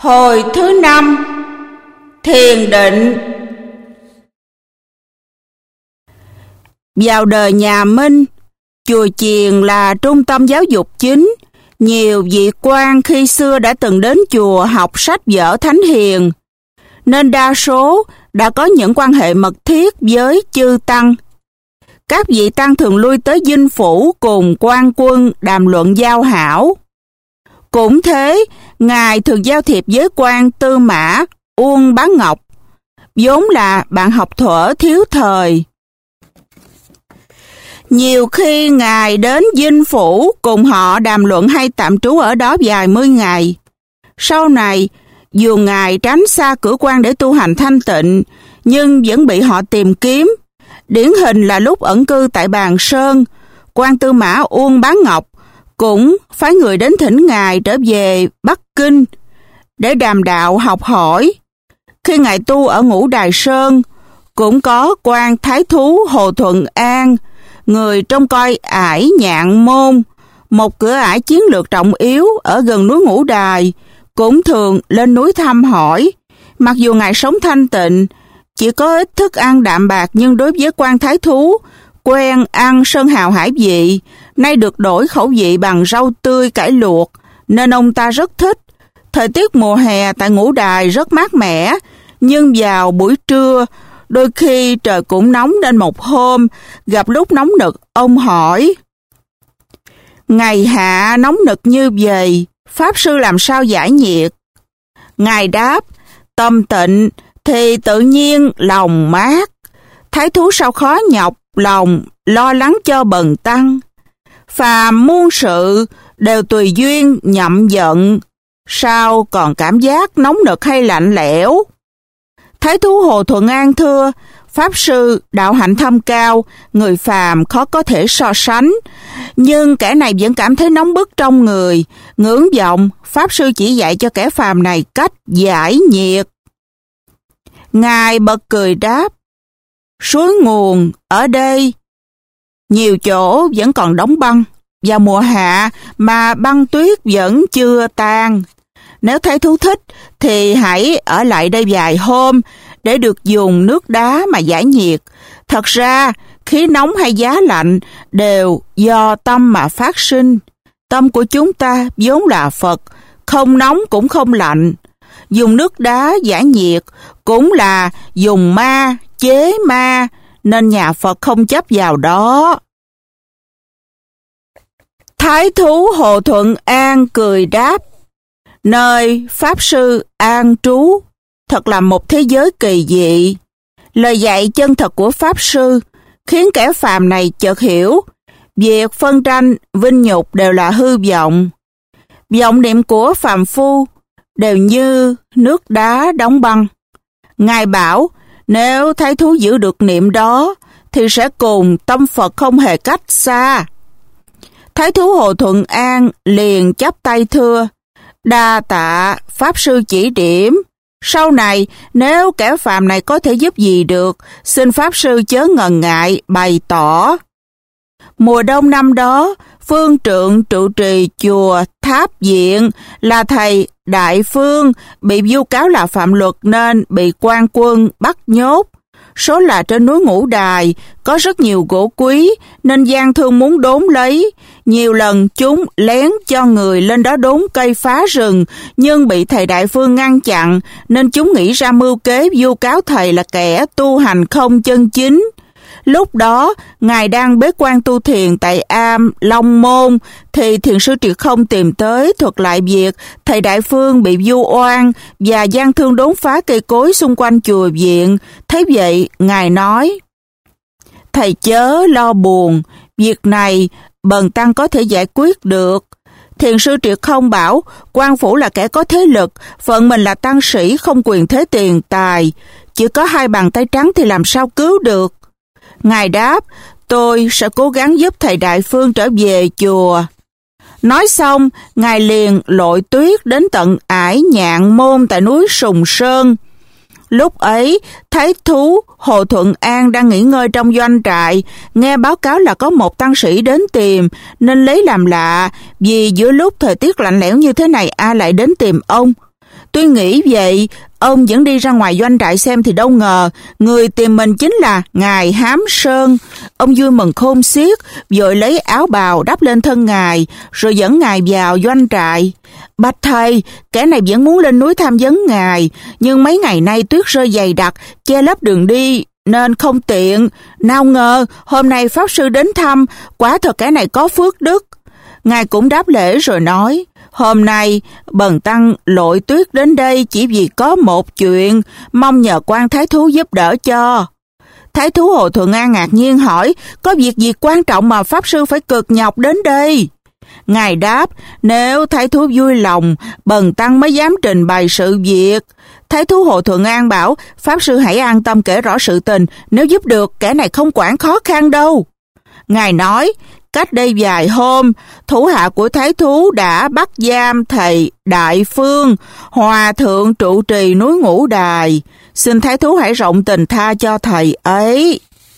Hồi thứ 5. Thiền định. Vào đời nhà Minh, chùa chiền là trung tâm giáo dục chính. Nhiều vị quan khi xưa đã từng đến chùa học sách vở thánh hiền, nên đa số đã có những quan hệ mật thiết với chư tăng. Các vị tăng thường lui tới dinh phủ cùng quan quân đàm luận giao hảo. Cũng thế, Ngài thường giao thiệp với quan Tư Mã, Uông Bá Ngọc, vốn là bạn học thuở thiếu thời. Nhiều khi Ngài đến dinh phủ cùng họ đàm luận hay tạm trú ở đó vài mươi ngày. Sau này, dù Ngài tránh xa cửa quan để tu hành thanh tịnh, nhưng vẫn bị họ tìm kiếm. Điển hình là lúc ẩn cư tại Bàn Sơn, quan Tư Mã Uông Bá Ngọc cũng phái người đến thỉnh Ngài trở về Bắc Kinh để đàm đạo học hỏi. Khi Ngài tu ở Ngũ Đài Sơn, cũng có quan Thái Thú Hồ Thuận An, người trông coi ải Nhạn Môn, một cửa ải chiến lược trọng yếu ở gần núi Ngũ Đài, cũng thường lên núi thăm hỏi. Mặc dù Ngài sống thanh tịnh, chỉ có ít thức ăn đạm bạc, nhưng đối với quan Thái Thú, quen ăn sơn hào hải vị, nay được đổi khẩu vị bằng rau tươi cải luộc, nên ông ta rất thích. Thời tiết mùa hè tại Ngũ Đài rất mát mẻ, nhưng vào buổi trưa, đôi khi trời cũng nóng, nên một hôm, gặp lúc nóng nực, ông hỏi: "Ngày hạ nóng nực như vậy, Pháp Sư làm sao giải nhiệt?" Ngài đáp: "Tâm tịnh thì tự nhiên lòng mát. Thái thú sao khó nhọc lòng lo lắng cho bần tăng. Phàm muôn sự đều tùy duyên nhậm vận, sao còn cảm giác nóng nực hay lạnh lẽo?" Thái thú Hồ Thuận An thưa: "Pháp Sư đạo hạnh thâm cao, người phàm khó có thể so sánh, nhưng kẻ này vẫn cảm thấy nóng bức trong người. Ngưỡng vọng Pháp Sư chỉ dạy cho kẻ phàm này cách giải nhiệt." Ngài bật cười đáp: "Suối nguồn ở đây nhiều chỗ vẫn còn đóng băng, vào mùa hạ mà băng tuyết vẫn chưa tan. Nếu Thái thú thích thì hãy ở lại đây vài hôm để được dùng nước đá mà giải nhiệt. Thật ra, khí nóng hay giá lạnh đều do tâm mà phát sinh. Tâm của chúng ta vốn là Phật, không nóng cũng không lạnh. Dùng nước đá giải nhiệt cũng là dùng ma chế ma, nên nhà Phật không chấp vào đó." Thái thú Hồ Thuận An cười đáp: "Nơi Pháp Sư an trú thật là một thế giới kỳ dị. Lời dạy chân thật của Pháp Sư khiến kẻ phàm này chợt hiểu việc phân tranh, vinh nhục đều là hư vọng. Vọng niệm của phàm phu đều như nước đá đóng băng. Ngài bảo nếu Thái thú giữ được niệm đó thì sẽ cùng tâm Phật không hề cách xa." Thái thú Hồ Thuận An liền chắp tay thưa: "Đa tạ Pháp Sư chỉ điểm. Sau này nếu kẻ phàm này có thể giúp gì được, xin Pháp Sư chớ ngần ngại bày tỏ." Mùa đông năm đó, phương trượng trụ trì chùa Tháp Diện là thầy Đại Phương bị vu cáo là phạm luật nên bị quan quân bắt nhốt. Số là trên núi Ngũ Đài có rất nhiều gỗ quý nên gian thương muốn đốn lấy. Nhiều lần chúng lén cho người lên đó đốn cây phá rừng, nhưng bị thầy Đại Phương ngăn chặn nên chúng nghĩ ra mưu kế vu cáo thầy là kẻ tu hành không chân chính. Lúc đó, Ngài đang bế quan tu thiền tại Am Long Môn, thì Thiền sư Triệt Không tìm tới thuật lại việc thầy Đại Phương bị vu oan và gian thương đốn phá cây cối xung quanh chùa viện. Thấy vậy, Ngài nói: "Thầy chớ lo buồn, việc này bần tăng có thể giải quyết được." Thiền sư Triệt Không bảo quan phủ là kẻ có thế lực, phận mình là tăng sĩ không quyền thế tiền tài, chỉ có hai bàn tay trắng thì làm sao cứu được. Ngài đáp: "Tôi sẽ cố gắng giúp thầy Đại Phương trở về chùa." Nói xong, Ngài liền lội tuyết đến tận ải Nhạn Môn tại núi Sùng Sơn. Lúc ấy, Thái thú Hồ Thuận An đang nghỉ ngơi trong doanh trại, nghe báo cáo là có một tăng sĩ đến tìm, nên lấy làm lạ, vì giữa lúc thời tiết lạnh lẽo như thế này ai lại đến tìm ông. Tuy nghĩ vậy, ông vẫn đi ra ngoài doanh trại xem thì đâu ngờ, người tìm mình chính là ngài Hám Sơn. Ông vui mừng khôn xiết, vội lấy áo bào đắp lên thân ngài, rồi dẫn ngài vào doanh trại. Bạch thầy, kẻ này vẫn muốn lên núi tham vấn ngài, nhưng mấy ngày nay tuyết rơi dày đặc, che lấp đường đi, nên không tiện. Nào ngờ, hôm nay Pháp Sư đến thăm, quả thật kẻ này có phước đức. Ngài cũng đáp lễ rồi nói, hôm nay bần tăng lội tuyết đến đây chỉ vì có một chuyện, mong nhờ quan thái thú giúp đỡ cho. Thái thú Hồ Thuận An ngạc nhiên hỏi, có việc gì quan trọng mà Pháp Sư phải cực nhọc đến đây? Ngài đáp, nếu thái thú vui lòng, bần tăng mới dám trình bày sự việc. Thái thú Hồ Thuận An bảo, Pháp Sư hãy an tâm kể rõ sự tình, nếu giúp được, kẻ này không quản khó khăn đâu. Ngài nói, cách đây vài hôm, thủ hạ của thái thú đã bắt giam thầy Đại Phương, hòa thượng trụ trì núi Ngũ Đài. Xin thái thú hãy rộng tình tha cho thầy ấy.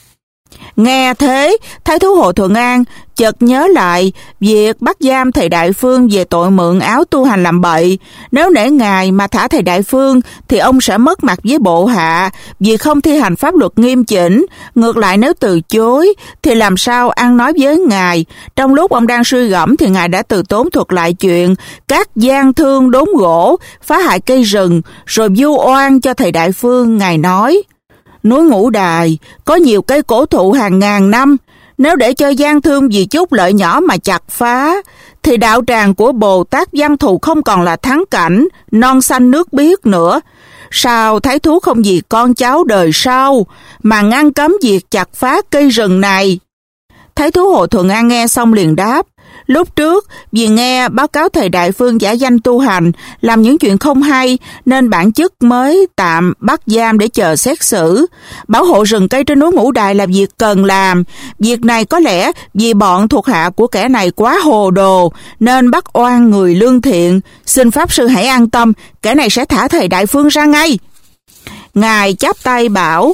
Nghe thế, thái thú Hồ Thuận An chợt nhớ lại việc bắt giam thầy Đại Phương về tội mượn áo tu hành làm bậy. Nếu nể ngài mà thả thầy Đại Phương thì ông sẽ mất mặt với bộ hạ vì không thi hành pháp luật nghiêm chỉnh. Ngược lại nếu từ chối thì làm sao ăn nói với ngài. Trong lúc ông đang suy gẫm thì ngài đã từ tốn thuật lại chuyện các gian thương đốn gỗ, phá hại cây rừng, rồi vu oan cho thầy Đại Phương. Ngài nói, núi Ngũ Đài có nhiều cây cổ thụ hàng ngàn năm, nếu để cho gian thương vì chút lợi nhỏ mà chặt phá, thì đạo tràng của Bồ Tát Văn Thù không còn là thắng cảnh, non xanh nước biếc nữa. Sao thái thú không vì con cháu đời sau mà ngăn cấm việc chặt phá cây rừng này? Thái thú Hồ Thuận An nghe xong liền đáp, lúc trước vì nghe báo cáo thầy Đại Phương giả danh tu hành, làm những chuyện không hay nên bản chức mới tạm bắt giam để chờ xét xử. Bảo hộ rừng cây trên núi Ngũ Đài là việc cần làm. Việc này có lẽ vì bọn thuộc hạ của kẻ này quá hồ đồ nên bắt oan người lương thiện. Xin Pháp Sư hãy an tâm, kẻ này sẽ thả thầy Đại Phương ra ngay. Ngài chắp tay bảo,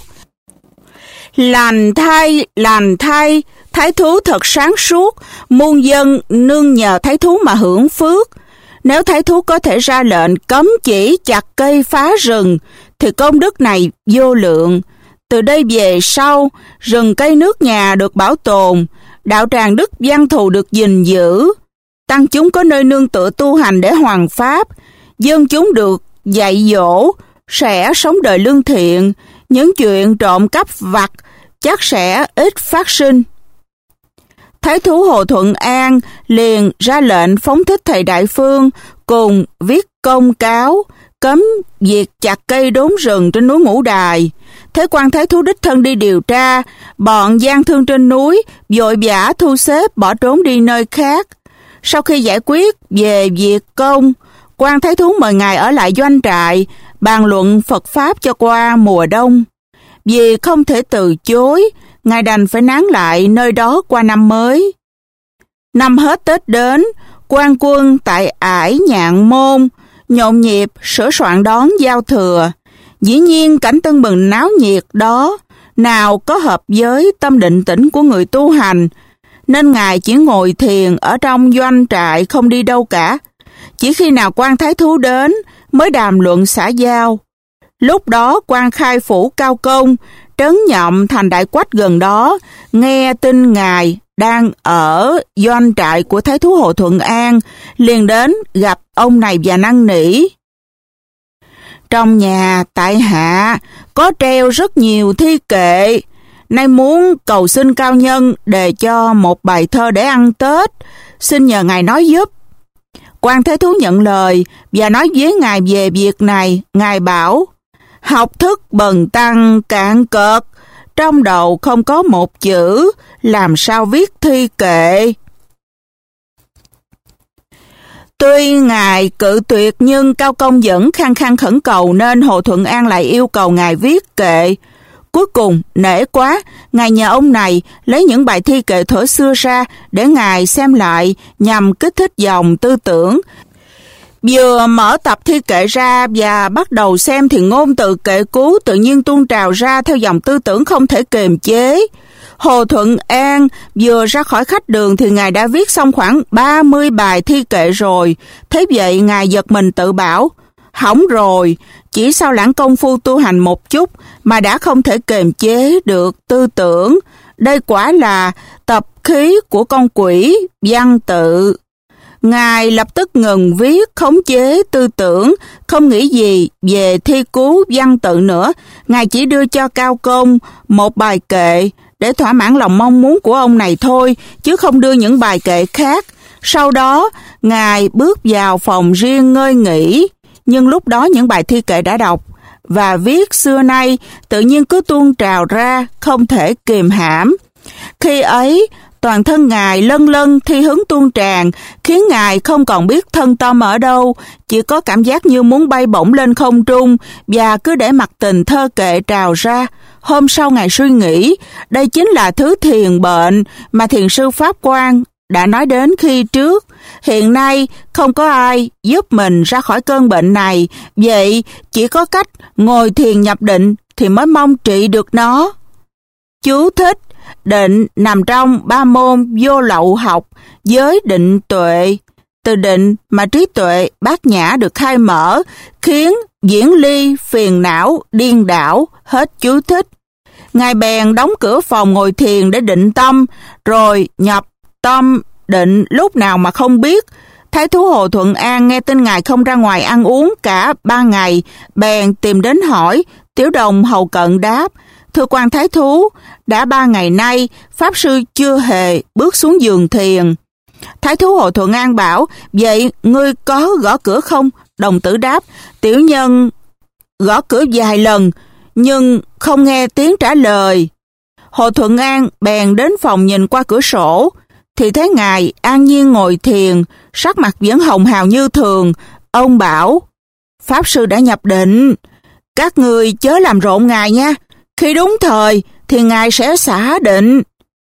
lành thay, thái thú thật sáng suốt, muôn dân nương nhờ thái thú mà hưởng phước. Nếu thái thú có thể ra lệnh cấm chỉ chặt cây phá rừng, thì công đức này vô lượng. Từ đây về sau, rừng cây nước nhà được bảo tồn, đạo tràng Đức Văn Thù được gìn giữ, tăng chúng có nơi nương tựa tu hành để hoằng pháp, dân chúng được dạy dỗ, sẽ sống đời lương thiện, những chuyện trộm cắp vặt chắc sẽ ít phát sinh. Thái thú Hồ Thuận An liền ra lệnh phóng thích thầy Đại Phương cùng viết công cáo cấm việc chặt cây đốn rừng trên núi Ngũ Đài. Thế quan thái thú đích thân đi điều tra, bọn gian thương trên núi vội vã thu xếp bỏ trốn đi nơi khác. Sau khi giải quyết về việc công, quan thái thú mời ngài ở lại doanh trại, bàn luận Phật Pháp cho qua mùa đông. Vì không thể từ chối, ngài đành phải nán lại nơi đó qua năm mới. Năm hết Tết đến, quan quân tại ải Nhạn Môn nhộn nhịp sửa soạn đón giao thừa. Dĩ nhiên cảnh tưng bừng náo nhiệt đó nào có hợp với tâm định tĩnh của người tu hành, nên ngài chỉ ngồi thiền ở trong doanh trại không đi đâu cả. Chỉ khi nào quan thái thú đến mới đàm luận xã giao. Lúc đó quan khai phủ Cao Công, trấn Nhậm thành Đại Quách gần đó, nghe tin ngài đang ở doanh trại của thái thú Hồ Thuận An, liền đến gặp ông này và năn nỉ. Trong nhà tại hạ có treo rất nhiều thi kệ, nay muốn cầu xin cao nhân đề cho một bài thơ để ăn Tết, xin nhờ ngài nói giúp. Quan thái thú nhận lời và nói với ngài về việc này. Ngài bảo, học thức bần tăng cạn cợt, trong đầu không có một chữ, làm sao viết thi kệ. Tuy ngài cự tuyệt nhưng Cao Công vẫn khăng khăng khẩn cầu, nên Hồ Thuận An lại yêu cầu ngài viết kệ. Cuối cùng, nể quá, ngài nhờ ông này lấy những bài thi kệ thuở xưa ra để ngài xem lại nhằm kích thích dòng tư tưởng. Vừa mở tập thi kệ ra và bắt đầu xem thì ngôn từ kệ cú tự nhiên tuôn trào ra theo dòng tư tưởng không thể kiềm chế. Hồ Thuận An vừa ra khỏi khách đường thì ngài đã viết xong khoảng 30 bài thi kệ rồi. Thế vậy ngài giật mình tự bảo, Hỏng rồi, chỉ sau lãng công phu tu hành một chút mà đã không thể kiềm chế được tư tưởng. Đây quả là tập khí của con quỷ văn tự. Ngài lập tức ngừng viết, khống chế tư tưởng, không nghĩ gì về thi cứu văn tự nữa. Ngài chỉ đưa cho Cao Công một bài kệ để thỏa mãn lòng mong muốn của ông này thôi, chứ không đưa những bài kệ khác. Sau đó, Ngài bước vào phòng riêng ngơi nghỉ, nhưng lúc đó những bài thi kệ đã đọc và viết xưa nay tự nhiên cứ tuôn trào ra, không thể kìm hãm. Khi ấy, toàn thân Ngài lân lân thi hứng tuôn tràn, khiến Ngài không còn biết thân tâm ở đâu, chỉ có cảm giác như muốn bay bổng lên không trung và cứ để mặc tình thơ kệ trào ra. Hôm sau Ngài suy nghĩ, đây chính là thứ thiền bệnh mà thiền sư Pháp Quang đã nói đến khi trước. Hiện nay không có ai giúp mình ra khỏi cơn bệnh này, vậy chỉ có cách ngồi thiền nhập định thì mới mong trị được nó. Chú thích: định nằm trong ba môn vô lậu học, giới định tuệ. Từ định mà trí tuệ bát nhã được khai mở, khiến diễn ly phiền não điên đảo. Hết chú thích. Ngài bèn đóng cửa phòng ngồi thiền để định tâm, rồi nhập tâm định lúc nào mà không biết. Thái thú Hồ Thuận An nghe tin Ngài không ra ngoài ăn uống cả 3 ngày, bèn tìm đến hỏi. Tiểu đồng hầu cận đáp: thưa quan thái thú, đã 3 ngày nay Pháp sư chưa hề bước xuống giường thiền. Thái thú Hồ Thuận An bảo: vậy ngươi có gõ cửa không? Đồng tử đáp: tiểu nhân gõ cửa vài lần, nhưng không nghe tiếng trả lời. Hồ Thuận An bèn đến phòng nhìn qua cửa sổ, thì thấy Ngài an nhiên ngồi thiền, sắc mặt vẫn hồng hào như thường. Ông bảo: Pháp sư đã nhập định, các người chớ làm rộn Ngài nha, khi đúng thời thì Ngài sẽ xả định.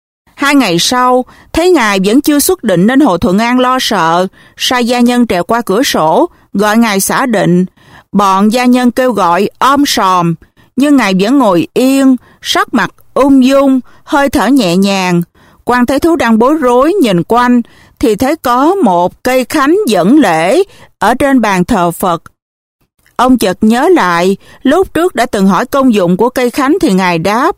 2 ngày sau, thấy Ngài vẫn chưa xuất định nên Hồ Thuận An lo sợ, sai gia nhân trèo qua cửa sổ, gọi Ngài xả định. Bọn gia nhân kêu gọi om sòm, nhưng Ngài vẫn ngồi yên, sắc mặt ung dung, hơi thở nhẹ nhàng. Quan thái thú đang bối rối nhìn quanh, thì thấy có một cây khánh dẫn lễ ở trên bàn thờ Phật. Ông chợt nhớ lại, lúc trước đã từng hỏi công dụng của cây khánh thì Ngài đáp: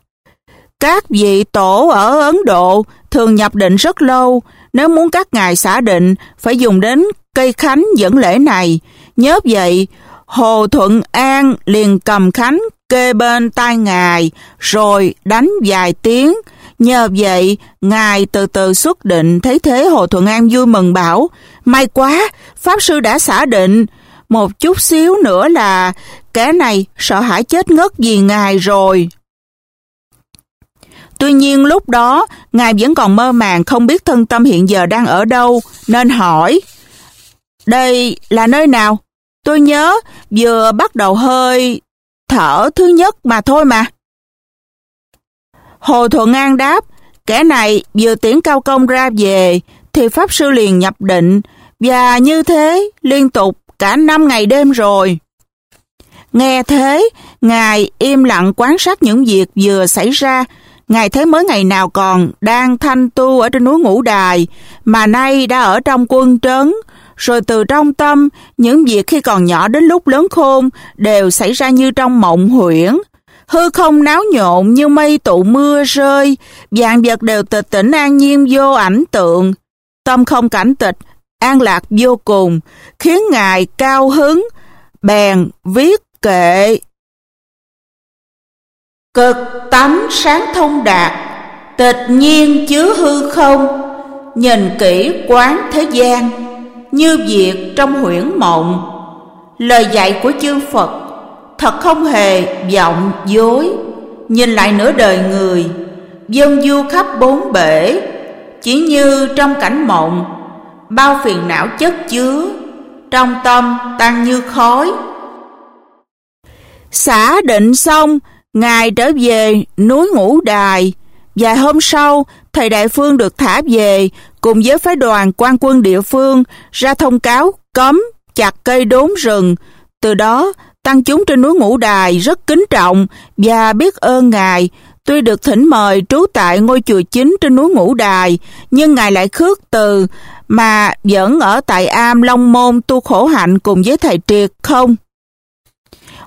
các vị tổ ở Ấn Độ thường nhập định rất lâu, nếu muốn các ngài xả định phải dùng đến cây khánh dẫn lễ này. Nhớ vậy, Hồ Thuận An liền cầm khánh kê bên tai Ngài, rồi đánh vài tiếng. Nhờ vậy, Ngài từ từ xuất định. Thấy thế, Hồ Thuận An vui mừng bảo: may quá, Pháp sư đã xả định. Một chút xíu nữa là kẻ này sợ hãi chết ngất vì Ngài rồi. Tuy nhiên lúc đó, Ngài vẫn còn mơ màng không biết thân tâm hiện giờ đang ở đâu, nên hỏi: đây là nơi nào? Tôi nhớ vừa bắt đầu hơi thở thứ nhất mà thôi mà. Hồ Thuận An đáp: kẻ này vừa tiễn Cao Công ra về thì Pháp sư liền nhập định, và như thế liên tục cả 5 ngày đêm rồi. Nghe thế, Ngài im lặng quan sát những việc vừa xảy ra. Ngài thấy mới ngày nào còn đang thanh tu ở trên núi Ngũ Đài, mà nay đã ở trong quân trấn. Rồi từ trong tâm, những việc khi còn nhỏ đến lúc lớn khôn đều xảy ra như trong mộng huyễn. Hư không náo nhộn như mây tụ mưa rơi, vạn vật đều tịch tỉnh an nhiên vô ảnh tượng. Tâm không cảnh tịch, an lạc vô cùng, khiến Ngài cao hứng, bèn viết kệ: cực tánh sáng thông đạt, tịch nhiên chứa hư không, nhìn kỹ quán thế gian, như việc trong huyễn mộng. Lời dạy của chư Phật thật không hề vọng dối. Nhìn lại nửa đời người, vân du khắp 4 bể, chỉ như trong cảnh mộng, bao phiền não chất chứa, trong tâm tan như khói. Xả định xong, Ngài trở về núi Ngũ Đài. Vài hôm sau, thầy Đại Phương được thả về cùng với phái đoàn quan quân địa phương ra thông cáo cấm chặt cây đốn rừng. Từ đó, tăng chúng trên núi Ngũ Đài rất kính trọng và biết ơn Ngài. Tuy được thỉnh mời trú tại ngôi chùa chính trên núi Ngũ Đài, nhưng Ngài lại khước từ mà vẫn ở tại am Long Môn tu khổ hạnh cùng với thầy Triệt không.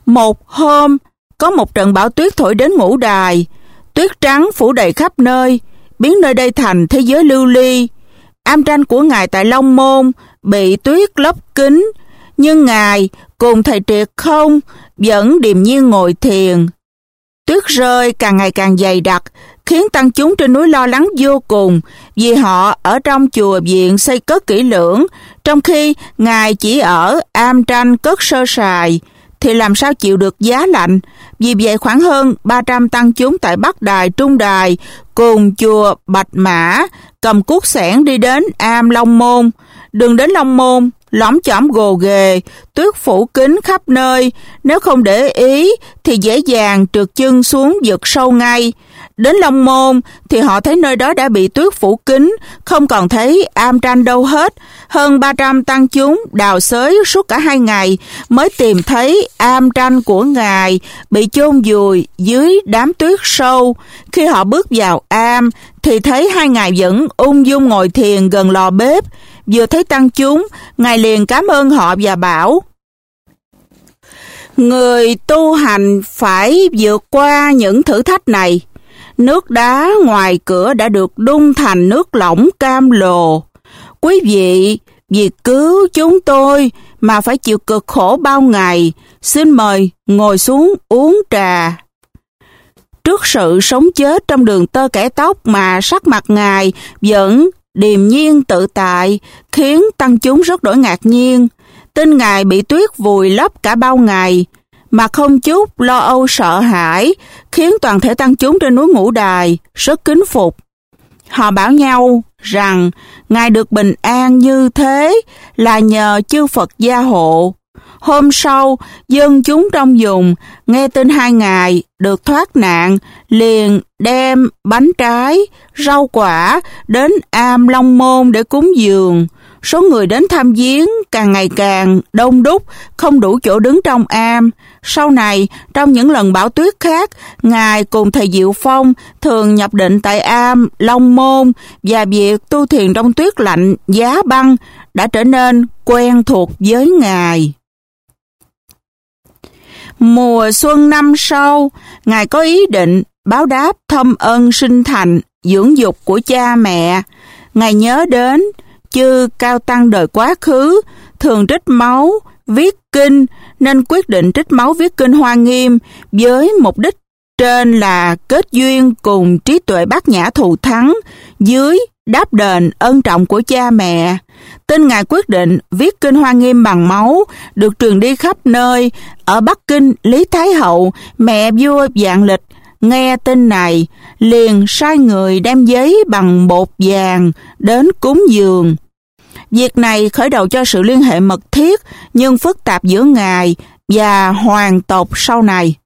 Một hôm, có một trận bão tuyết thổi đến Ngũ Đài, tuyết trắng phủ đầy khắp nơi, biến nơi đây thành thế giới lưu ly. Am tranh của Ngài tại Long Môn bị tuyết lấp kín, nhưng Ngài cùng thầy Triệt Không vẫn điềm nhiên ngồi thiền. Tuyết rơi càng ngày càng dày đặc, khiến tăng chúng trên núi lo lắng vô cùng, vì họ ở trong chùa viện xây cất kỹ lưỡng, trong khi Ngài chỉ ở am tranh cất sơ sài, thì làm sao chịu được giá lạnh. Vì vậy khoảng hơn 300 tăng chúng tại Bắc Đài, Trung Đài cùng chùa Bạch Mã cầm cuốc xẻng đi đến am Long Môn. Đường đến Long Môn lõm chõm gồ ghề, tuyết phủ kín khắp nơi, nếu không để ý thì dễ dàng trượt chân xuống vực sâu ngay. Đến Long Môn thì họ thấy nơi đó đã bị tuyết phủ kín, không còn thấy am tranh đâu hết. Hơn 300 tăng chúng đào xới suốt cả 2 ngày mới tìm thấy am tranh của Ngài bị chôn vùi dưới đám tuyết sâu. Khi họ bước vào am thì thấy 2 Ngài vẫn ung dung ngồi thiền gần lò bếp. Vừa thấy tăng chúng, Ngài liền cảm ơn họ và bảo: người tu hành phải vượt qua những thử thách này. Nước đá ngoài cửa đã được đun thành nước lỏng cam lồ. Quý vị vì cứu chúng tôi mà phải chịu cực khổ bao ngày, xin mời ngồi xuống uống trà. Trước sự sống chết trong đường tơ kẻ tóc mà sắc mặt Ngài vẫn điềm nhiên tự tại, khiến tăng chúng rất đổi ngạc nhiên. Tin Ngài bị tuyết vùi lấp cả bao ngày mà không chút lo âu sợ hãi, khiến toàn thể tăng chúng trên núi Ngũ Đài rất kính phục. Họ bảo nhau rằng Ngài được bình an như thế là nhờ chư Phật gia hộ. Hôm sau, dân chúng trong vùng nghe tin 2 Ngài được thoát nạn, liền đem bánh trái, rau quả đến am Long Môn để cúng dường. Số người đến thăm viếng càng ngày càng đông đúc, không đủ chỗ đứng trong am. Sau này, trong những lần bão tuyết khác, Ngài cùng thầy Diệu Phong thường nhập định tại am Long Môn, và việc tu thiền trong tuyết lạnh, giá băng đã trở nên quen thuộc với Ngài. Mùa xuân năm sau, Ngài có ý định báo đáp thâm ân sinh thành, dưỡng dục của cha mẹ. Ngài nhớ đến chư cao tăng đời quá khứ thường trích máu viết kinh, nên quyết định trích máu viết kinh Hoa Nghiêm với mục đích trên là kết duyên cùng trí tuệ bát nhã thù thắng, dưới đáp đền ân trọng của cha mẹ. Tin Ngài quyết định viết kinh Hoa Nghiêm bằng máu được truyền đi khắp nơi. Ở Bắc Kinh, Lý Thái Hậu, mẹ vua Vạn Lịch, nghe tin này liền sai người đem giấy bằng bột vàng đến cúng dường. Việc này khởi đầu cho sự liên hệ mật thiết nhưng phức tạp giữa Ngài và hoàng tộc sau này.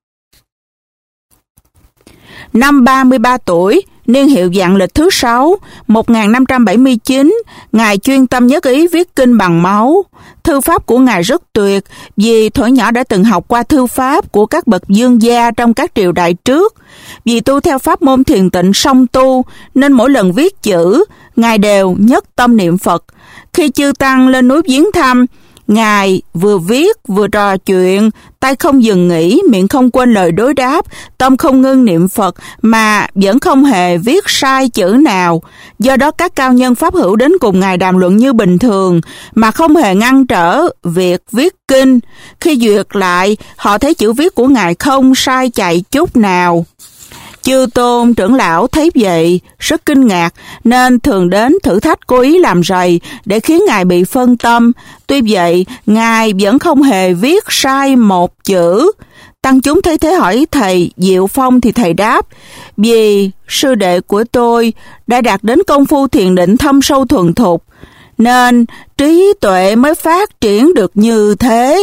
Năm 33 tuổi, niên hiệu Vạn Lịch thứ 6, 1579, Ngài chuyên tâm nhất ý viết kinh bằng máu. Thư pháp của Ngài rất tuyệt, vì thuở nhỏ đã từng học qua thư pháp của các bậc vương gia trong các triều đại trước. Vì tu theo pháp môn thiền tịnh song tu, nên mỗi lần viết chữ, Ngài đều nhất tâm niệm Phật. Khi chư tăng lên núi viếng thăm, Ngài vừa viết vừa trò chuyện, tay không dừng nghỉ, miệng không quên lời đối đáp, tâm không ngưng niệm Phật mà vẫn không hề viết sai chữ nào. Do đó các cao nhân pháp hữu đến cùng Ngài đàm luận như bình thường mà không hề ngăn trở việc viết kinh. Khi duyệt lại, họ thấy chữ viết của Ngài không sai chạy chút nào. Chư tôn trưởng lão thấy vậy rất kinh ngạc, nên thường đến thử thách cố ý làm rầy để khiến Ngài bị phân tâm. Tuy vậy, Ngài vẫn không hề viết sai một chữ. Tăng chúng thấy thế hỏi thầy Diệu Phong thì thầy đáp: vì sư đệ của tôi đã đạt đến công phu thiền định thâm sâu thuần thục, nên trí tuệ mới phát triển được như thế.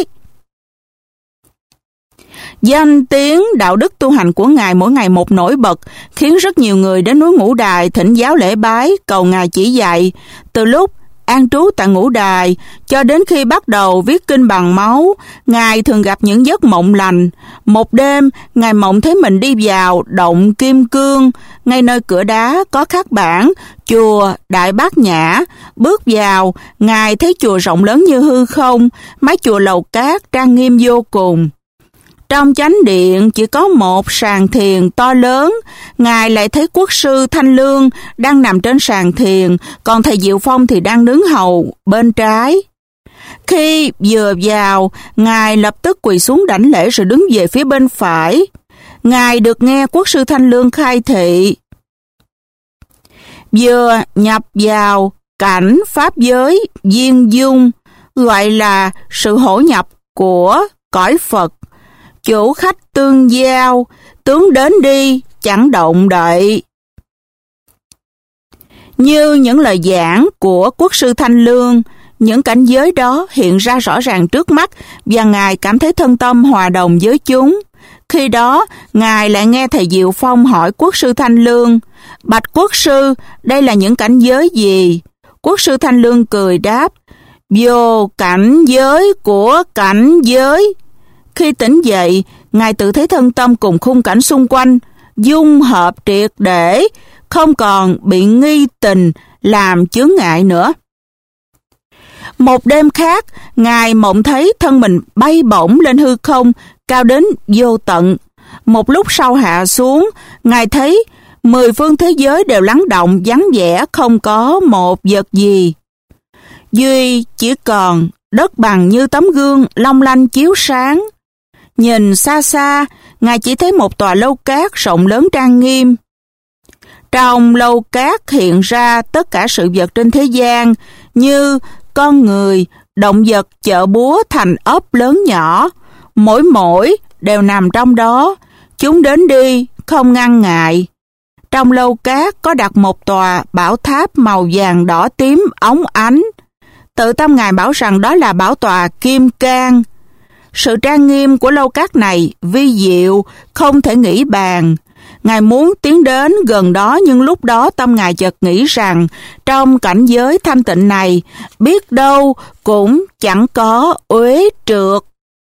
Danh tiếng đạo đức tu hành của Ngài mỗi ngày một nổi bật, khiến rất nhiều người đến núi Ngũ Đài thỉnh giáo lễ bái, cầu Ngài chỉ dạy. Từ lúc an trú tại Ngũ Đài cho đến khi bắt đầu viết kinh bằng máu, Ngài thường gặp những giấc mộng lành. Một đêm, Ngài mộng thấy mình đi vào động Kim Cương, ngay nơi cửa đá có khắc bảng chùa Đại Bát Nhã. Bước vào, Ngài thấy chùa rộng lớn như hư không, mái chùa lầu cát trang nghiêm vô cùng. Trong chánh điện chỉ có một sàn thiền to lớn, Ngài lại thấy quốc sư Thanh Lương đang nằm trên sàn thiền, còn thầy Diệu Phong thì đang đứng hầu bên trái. Khi vừa vào, Ngài lập tức quỳ xuống đảnh lễ rồi đứng về phía bên phải. Ngài được nghe quốc sư Thanh Lương khai thị: vừa nhập vào cảnh pháp giới viên dung, gọi là sự hỗ nhập của cõi Phật, chủ khách tương giao, tướng đến đi chẳng động đậy. Như những lời giảng của quốc sư Thanh Lương, những cảnh giới đó hiện ra rõ ràng trước mắt và Ngài cảm thấy thân tâm hòa đồng với chúng. Khi đó, Ngài lại nghe thầy Diệu Phong hỏi quốc sư Thanh Lương: bạch quốc sư, đây là những cảnh giới gì? Quốc sư Thanh Lương cười đáp: vô cảnh giới của cảnh giới. Khi tỉnh dậy, Ngài tự thấy thân tâm cùng khung cảnh xung quanh dung hợp triệt để, không còn bị nghi tình làm chướng ngại nữa. Một đêm khác, Ngài mộng thấy thân mình bay bổng lên hư không, cao đến vô tận. Một lúc sau hạ xuống, Ngài thấy 10 phương thế giới đều lắng động, vắng vẻ, không có một vật gì. Duy chỉ còn đất bằng như tấm gương long lanh chiếu sáng. Nhìn xa xa, Ngài chỉ thấy một tòa lâu cát rộng lớn trang nghiêm. Trong lâu cát hiện ra tất cả sự vật trên thế gian, như con người, động vật, chợ búa, thành ấp lớn nhỏ, mỗi đều nằm trong đó, chúng đến đi, không ngăn ngại. Trong lâu cát có đặt một tòa bảo tháp màu vàng đỏ tím óng ánh. Tự tâm Ngài bảo rằng đó là bảo tòa Kim Cang. Sự trang nghiêm của lâu cát này vi diệu, không thể nghĩ bàn. Ngài muốn tiến đến gần đó, nhưng lúc đó tâm Ngài chợt nghĩ rằng trong cảnh giới thanh tịnh này, biết đâu cũng chẳng có uế trượt.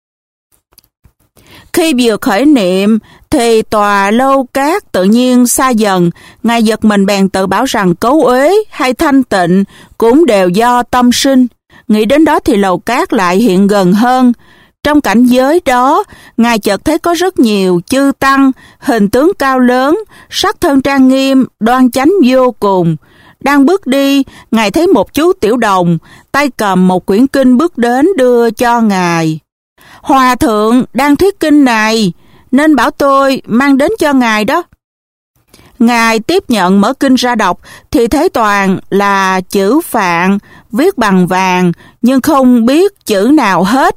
Khi vừa khởi niệm thì tòa lâu cát tự nhiên xa dần. Ngài giật mình bèn tự bảo rằng cấu uế hay thanh tịnh cũng đều do tâm sinh. Nghĩ đến đó thì lầu cát lại hiện gần hơn. Trong cảnh giới đó, Ngài chợt thấy có rất nhiều chư tăng, hình tướng cao lớn, sắc thân trang nghiêm, đoan chánh vô cùng. Đang bước đi, Ngài thấy một chú tiểu đồng, tay cầm một quyển kinh bước đến đưa cho Ngài. Hòa thượng đang thuyết kinh này, nên bảo tôi mang đến cho Ngài đó. Ngài tiếp nhận mở kinh ra đọc, thì thấy toàn là chữ Phạn, viết bằng vàng, nhưng không biết chữ nào hết.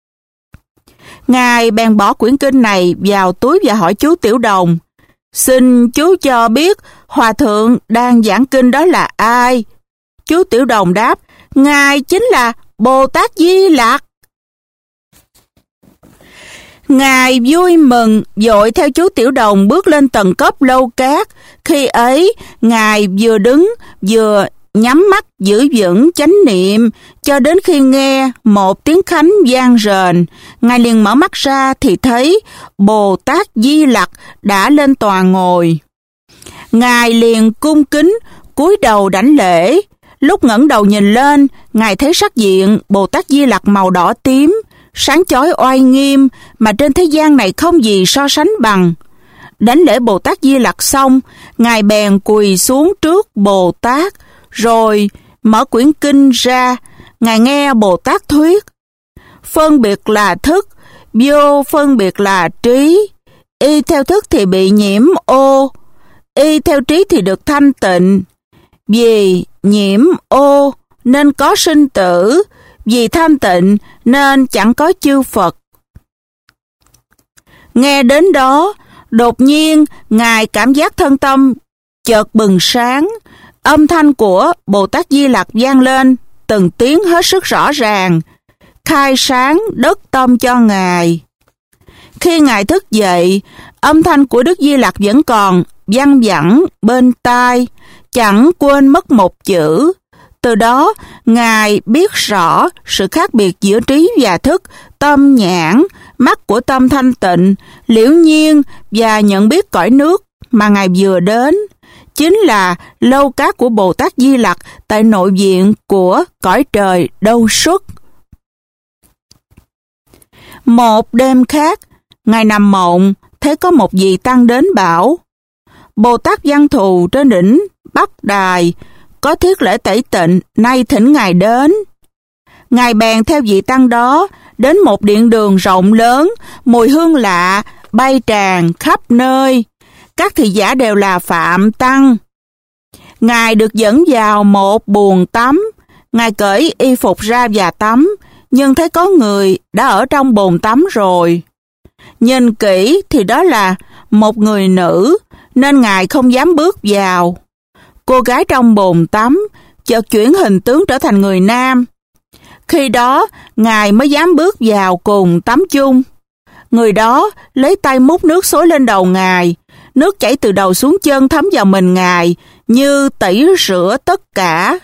Ngài bèn bỏ quyển kinh này vào túi và hỏi chú tiểu đồng: xin chú cho biết hòa thượng đang giảng kinh đó là ai? Chú tiểu đồng đáp: Ngài chính là Bồ Tát Di Lặc. Ngài vui mừng, vội theo chú tiểu đồng bước lên tầng cấp lâu cát. Khi ấy, Ngài vừa đứng, vừa nhắm mắt giữ vững chánh niệm, cho đến khi nghe một tiếng khánh vang rền. Ngài liền mở mắt ra thì thấy Bồ Tát Di Lặc đã lên tòa ngồi. Ngài liền cung kính cúi đầu đảnh lễ. Lúc ngẩng đầu nhìn lên, Ngài thấy sắc diện Bồ Tát Di Lặc màu đỏ tím, sáng chói oai nghiêm mà trên thế gian này không gì so sánh bằng. Đảnh lễ Bồ Tát Di Lặc xong, Ngài bèn quỳ xuống trước Bồ Tát, rồi mở quyển kinh ra. Ngài nghe Bồ Tát thuyết: phân biệt là thức, vô phân biệt là trí. Y theo thức thì bị nhiễm ô, y theo trí thì được thanh tịnh. Vì nhiễm ô nên có sinh tử, vì thanh tịnh nên chẳng có chư Phật. Nghe đến đó, đột nhiên Ngài cảm giác thân tâm chợt bừng sáng. Âm thanh của Bồ Tát Di Lặc vang lên từng tiếng hết sức rõ ràng, khai sáng đất tâm cho Ngài. Khi Ngài thức dậy, âm thanh của Đức Di Lặc vẫn còn văng vẳng bên tai, chẳng quên mất một chữ. Từ đó, Ngài biết rõ sự khác biệt giữa trí và thức, tâm nhãn, mắt của tâm thanh tịnh, liễu nhiên và nhận biết cõi nước mà Ngài vừa đến. Chính là lâu cát của Bồ Tát Di Lặc tại nội viện của cõi trời Đâu Xuất. Một đêm khác, Ngài nằm mộng, thấy có một vị tăng đến bảo: Bồ Tát Văn Thù trên đỉnh Bắc Đài có thiết lễ tẩy tịnh, nay thỉnh Ngài đến. Ngài bèn theo vị tăng đó đến một điện đường rộng lớn, mùi hương lạ bay tràn khắp nơi. Các thị giả đều là Phạm Tăng. Ngài được dẫn vào một buồng tắm. Ngài cởi y phục ra và tắm, nhưng thấy có người đã ở trong bồn tắm rồi. Nhìn kỹ thì đó là một người nữ, nên Ngài không dám bước vào. Cô gái trong bồn tắm chợt chuyển hình tướng trở thành người nam. Khi đó, Ngài mới dám bước vào cùng tắm chung. Người đó lấy tay múc nước xối lên đầu Ngài. Nước chảy từ đầu xuống chân thấm vào mình Ngài, như tẩy rửa tất cả.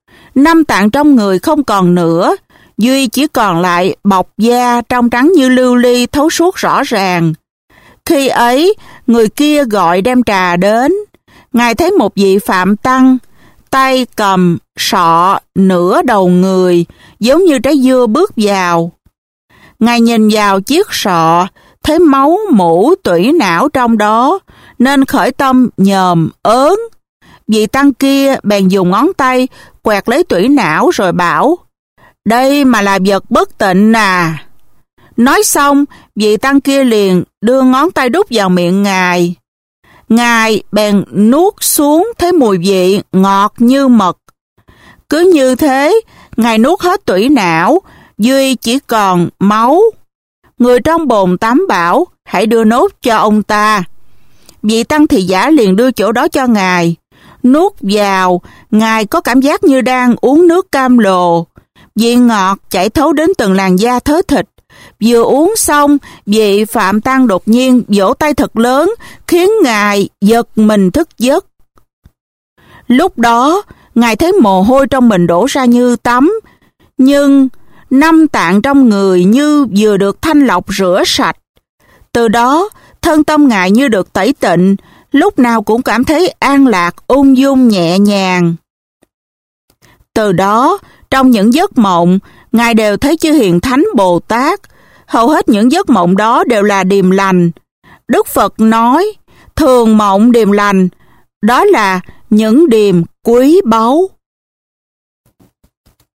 5 tạng trong người không còn nữa, duy chỉ còn lại bọc da trong trắng như lưu ly thấu suốt rõ ràng. Khi ấy, người kia gọi đem trà đến. Ngài thấy một vị Phạm Tăng, tay cầm sọ nửa đầu người, giống như trái dưa bước vào. Ngài nhìn vào chiếc sọ, thấy máu mủ tủy não trong đó, nên khởi tâm nhòm ớn. Vị tăng kia bèn dùng ngón tay quẹt lấy tủy não rồi bảo: Đây mà là vật bất tịnh à. Nói xong, vị tăng kia liền đưa ngón tay đút vào miệng Ngài. Ngài bèn nuốt xuống, thấy mùi vị ngọt như mật. Cứ như thế, Ngài nuốt hết tủy não, duy chỉ còn máu. Người trong bồn tắm bảo: Hãy đưa nốt cho ông ta. Vị tăng thị giả liền đưa chỗ đó cho Ngài. Nuốt vào, Ngài có cảm giác như đang uống nước cam lồ. Vị ngọt chảy thấu đến từng làn da thớ thịt. Vừa uống xong, vị Phạm Tăng đột nhiên vỗ tay thật lớn, khiến Ngài giật mình thức giấc. Lúc đó, Ngài thấy mồ hôi trong mình đổ ra như tắm, nhưng 5 tạng trong người như vừa được thanh lọc rửa sạch. Từ đó, thân tâm Ngài như được tẩy tịnh, lúc nào cũng cảm thấy an lạc, ung dung nhẹ nhàng. Từ đó, trong những giấc mộng, Ngài đều thấy chư Hiền Thánh Bồ Tát. Hầu hết những giấc mộng đó đều là điềm lành. Đức Phật nói, thường mộng điềm lành, đó là những điềm quý báu.